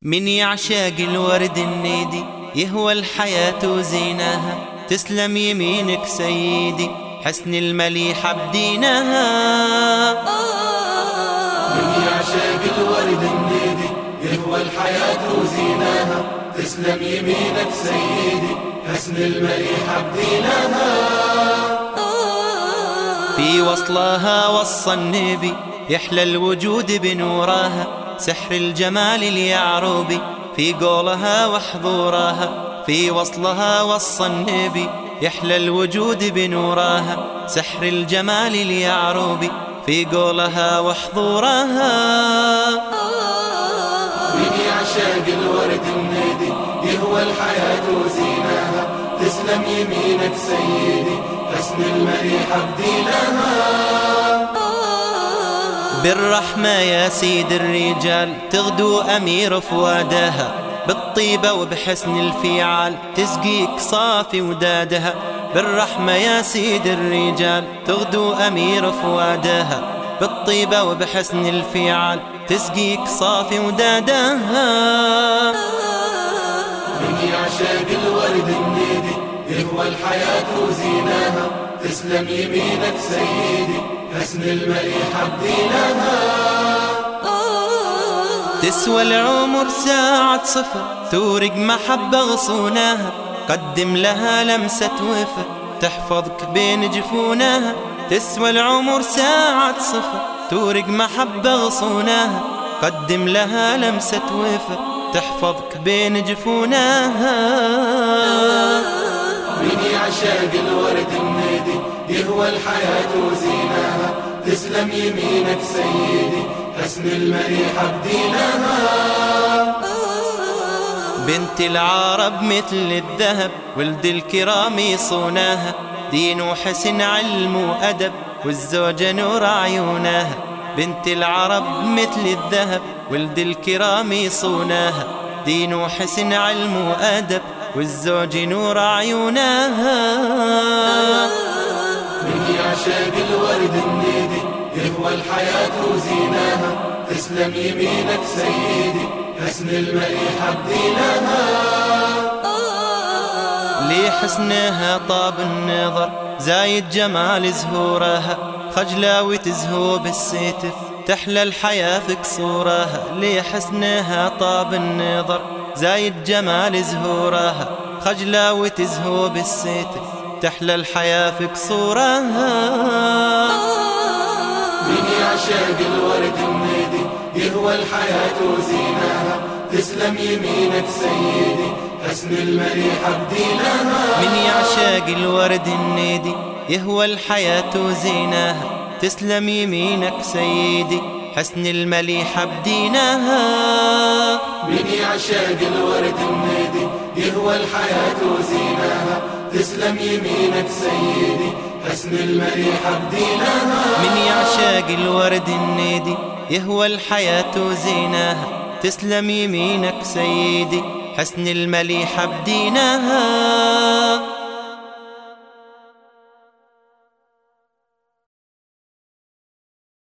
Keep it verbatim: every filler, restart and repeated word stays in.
من يعشاق الورد النيدي يهوى الحياة وزيناها. تسلم يمينك سيدي حسن المليحة بديناها. من يعشاق الورد النيدي يهوى الحياة وزيناها. تسلم يمينك سيدي حسن المليحة بديناها. في وصلها وصى النبي يحلى الوجود بنوراها. سحر الجمال اليعروبي في قولها وحضورها. في وصلها وصى النبي يحلى الوجود بنوراها. سحر الجمال اليعروبي في قولها وحضورها. من يعشاق الورد النيدي يهوى الحياة وزيناها. تسلم يمينك سيدي حسن المليحة بديناها. بالرحمة يا سيد الرجال تغدو أمير فوادها. بالطيبة وبحسن الفعال تسقيك صافي ودادها. بالرحمة يا سيد الرجال تغدو أمير فوادها. بالطيبة وبحسن الفعال تسقيك صافي ودادها. من يعشاق الورد النيدي يهوى الحياة وزيناها. تسلم يمينك سيدي حسن المليحة بديناها. تسوى العمر ساعة صفر تورق محبة غصوناها. قدم لها لمسة وفا تحفظك بين جفوناها. تسوى العمر ساعة صفر تورق محبة غصوناها. قدم لها لمسة وفا تحفظك بين جفوناها. من يعشاق الورد النيدي يهوى الحياة وزيناها. تسلم يمينك سيدي حسن المليحة بديناها. بنت العرب مثل الذهب ولد الكرام يصوناها. دين وحسن علم وأدب والزوجة نور عيوناها. بنت العرب مثل الذهب ولد الكرام يصوناها. دين وحسن علم وأدب والزوج نور عيوناها. من يعشاق الورد النيدي يهوى الحياة وزيناها. تسلم يمينك سيدي حسن المليحة بديناها. لحسنها طاب النظر زايد جمال زهورها. خجلاوي تزهو بالستر تحلى الحياة في قصورها. لحسنها طاب النظر زايد جمال زهورها. خجلاوي تزهو بالستر تحلى الحياة في قصورها. من يعشاق الورد النيدي يهوى الحياة وزيناها. تسلم يمينك سيدي حسن المليحة بديناها. من يعشاق الورد النيدي يهوى الحياة وزيناها. تسلم يمينك سيدي حسن المليحة بديناها. من يعشاق الورد النيدي يهوى الحياة وزيناها. تسلم يمينك سيدي حسن المليحة بديناها. من يعشاق الورد النيدي يهوى الحياة وزيناها. تسلم يمينك سيدي حسن المليحة بديناها.